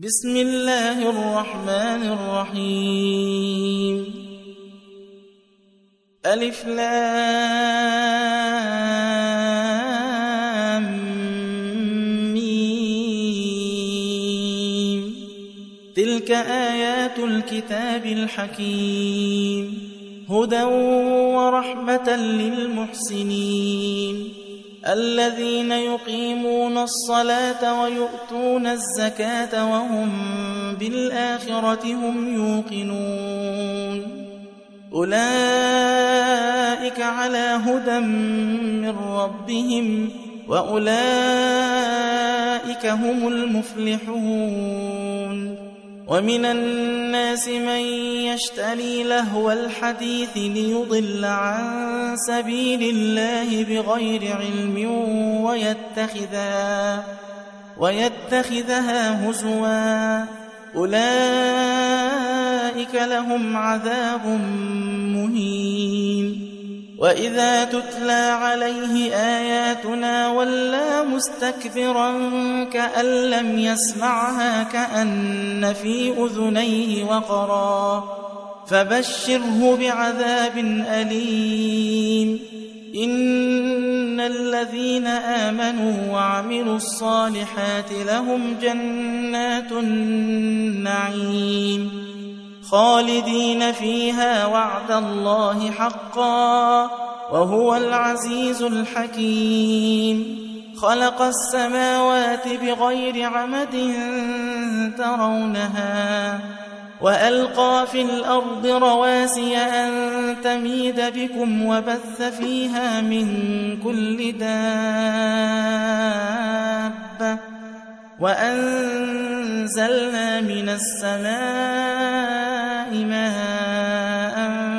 بسم الله الرحمن الرحيم ألف لام ميم تلك آيات الكتاب الحكيم هدى ورحمة للمحسنين الذين يقيمون الصلاة ويؤتون الزكاة وهم بالآخرة هم يوقنون أولئك على هدى من ربهم وأولئك هم المفلحون ومن الناس من يشتري لهو الحديث ليضل عن سبيل الله بغير علم ويتخذها هزوا أولئك لهم عذاب مهين وإذا تتلى عليه آياتنا ولى مستكبرا كأن لم يسمعها كأن في أذنيه وقرا فبشره بعذاب أليم إن الذين آمنوا وعملوا الصالحات لهم جنات النعيم خالدين فيها وعد الله حقا وهو العزيز الحكيم خلق السماوات بغير عمد ترونها وألقى في الأرض رواسي أن تميد بكم وبث فيها من كل دابة وأنزلنا من السماء ماء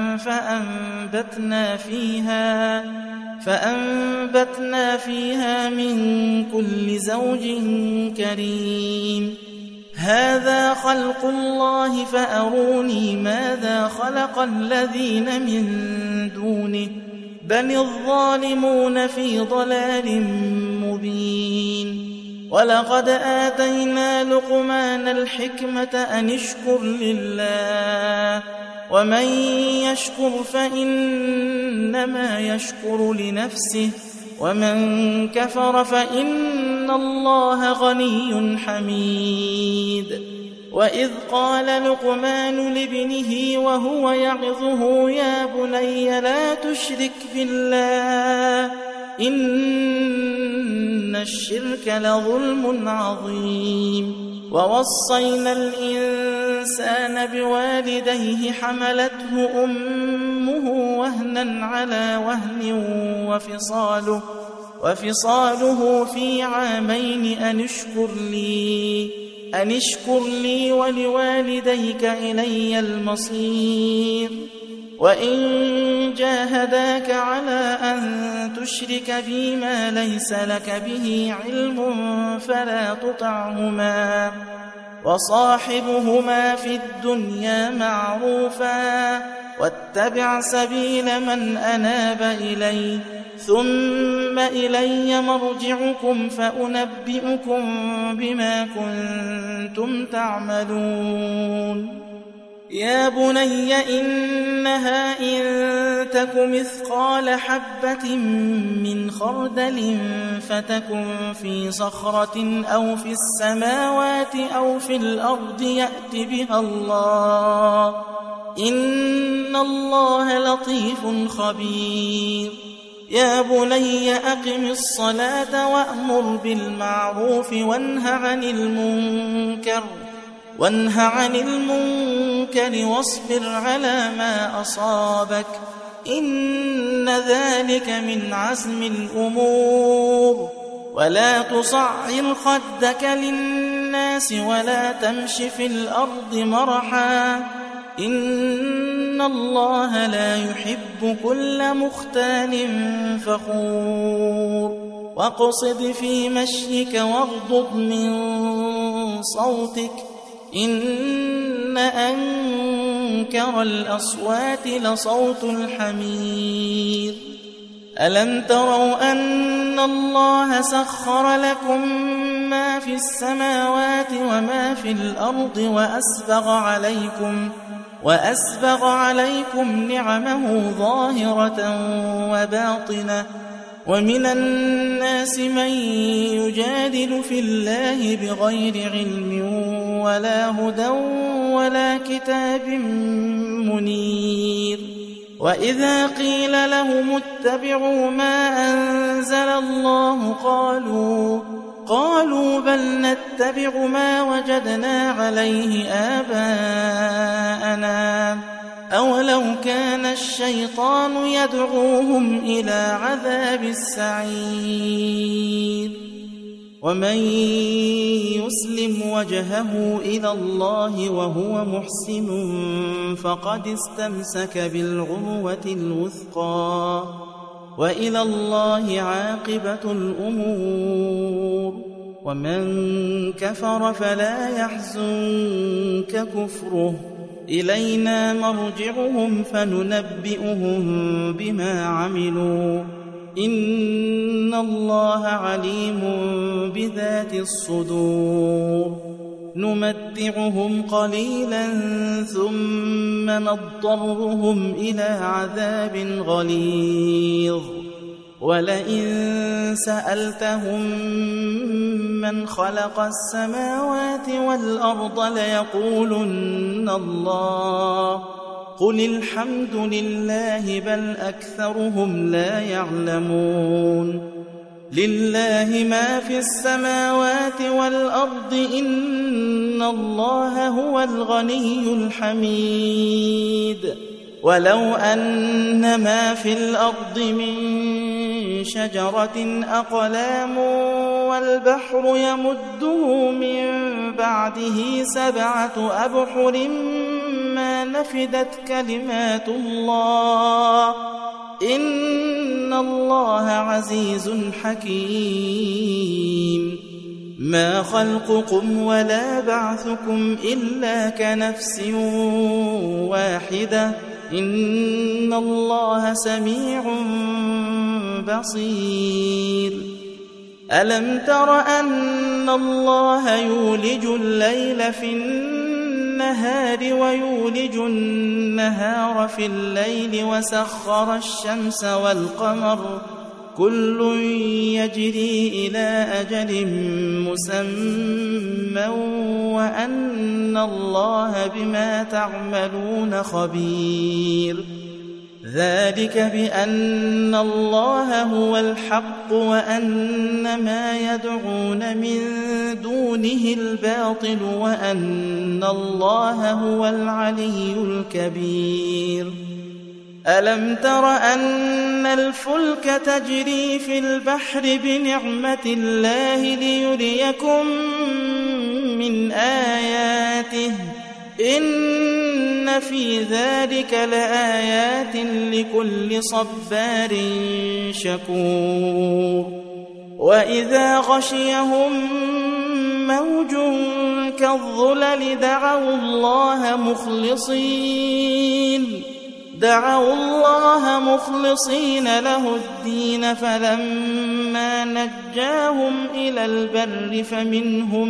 فأنبتنا فيها من كل زوج كريم هذا خلق الله فأروني ماذا خلق الذين من دونه بل الظالمون في ضلال مبين ولقد آتينا لقمان الحكمة أن اشكر لله ومن يشكر فإنما يشكر لنفسه ومن كفر فإن الله غني حميد وإذ قال لقمان لابنه وهو يعظه يا بني لا تشرك بالله إن الشرك لظلم عظيم ووصينا الإنسان بوالديه حملته أمه وهنا على وهن وفصاله في عامين أن اشكر لي ولوالديك إلي المصير وإن جاهداك على أن تشرك بي ما ليس لك به علم فلا تطعهما وصاحبهما في الدنيا معروفا واتبع سبيل من أناب إلي ثم إلي مرجعكم فأنبئكم بما كنتم تعملون يا بني إنها إن تك مثقال حبة من خردل فتكن في صخرة أو في السماوات أو في الأرض يأت بها الله إن الله لطيف خبير يا بني أقم الصلاة وأمر بالمعروف وانه عن المنكر واصبر على ما أصابك إن ذلك من عزم الأمور ولا تصعر خدك للناس ولا تمش في الأرض مرحا إن الله لا يحب كل مختال فخور واقصد في مشيك واغضض من صوتك إن أنكر الأصوات لصوت الحمير ألم تروا أن الله سخر لكم ما ما في السماوات وما في الأرض وأسبغ عليكم نعمه ظاهرة وباطنة ومن الناس من يجادل في الله بغير علم ولا هدى ولا كتاب منير وإذا قيل لهم اتبعوا ما أنزل الله قالوا بل نتبع ما وجدنا عليه آباءنا أولو كان الشيطان يدعوهم إلى عذاب السعير ومن يسلم وجهه إلى الله وهو محسن فقد استمسك بالعروة الوثقى وإلى الله عاقبة الأمور ومن كفر فلا يحزنك كفره إلينا مرجعهم فننبئهم بما عملوا إن الله عليم بذات الصدور نمتعهم قليلا ثم نضطرهم إلى عذاب غليظ ولئن سألتهم من خلق السماوات والأرض ليقولن الله قل الحمد لله بل أكثرهم لا يعلمون لله ما في السماوات والأرض إن الله هو الغني الحميد ولو أن ما في الأرض من شجرة أقلام والبحر يمده من بعده 7 أبحر ما نفدت كلمات الله إن الله عزيز حكيم ما خلقكم ولا بعثكم إلا كنفس واحدة إن الله سميع بصير ألم تر أن الله يولج الليل في النهار ويولج النهار في الليل وسخر الشمس والقمر كل يجري إلى أجل مسمى وأن الله بما تعملون خبير ذلك بأن الله هو الحق وأن ما يدعون من دونه الباطل وأن الله هو العلي الكبير ألم تر أن الفلك تجري في البحر بنعمة الله ليريكم من آياته إن في ذلك لآيات لكل صبار شكور وإذا غشيهم موج كالظلل دعوا الله مخلصين له الدين فلما نجاهم إلى البر فمنهم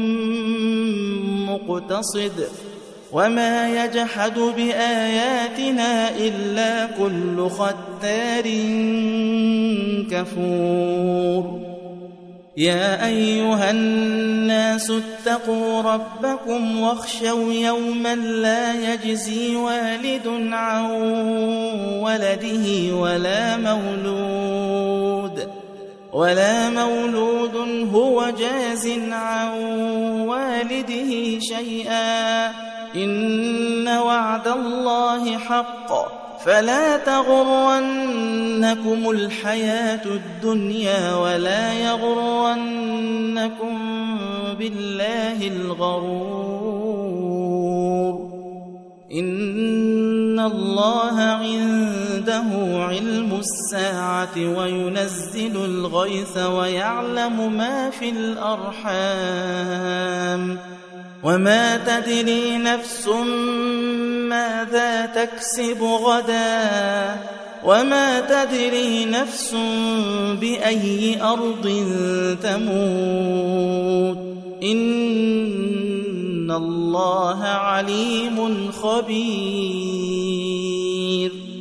مقتصد وما يجحد بآياتنا إلا كل ختار كفور يا أيها الناس اتقوا ربكم واخشوا يوما لا يجزي والد عن ولده ولا مولود هو جاز عن والده شيئا إن وعد الله حق فلا تغرنكم الحياة الدنيا ولا يغرنكم بالله الغرور إن الله عنده علم الساعة وينزل الغيث ويعلم ما في الأرحام وما تدري نفس ماذا تكسب غدا وما تدري نفس بأي أرض تموت إن الله عليم خبير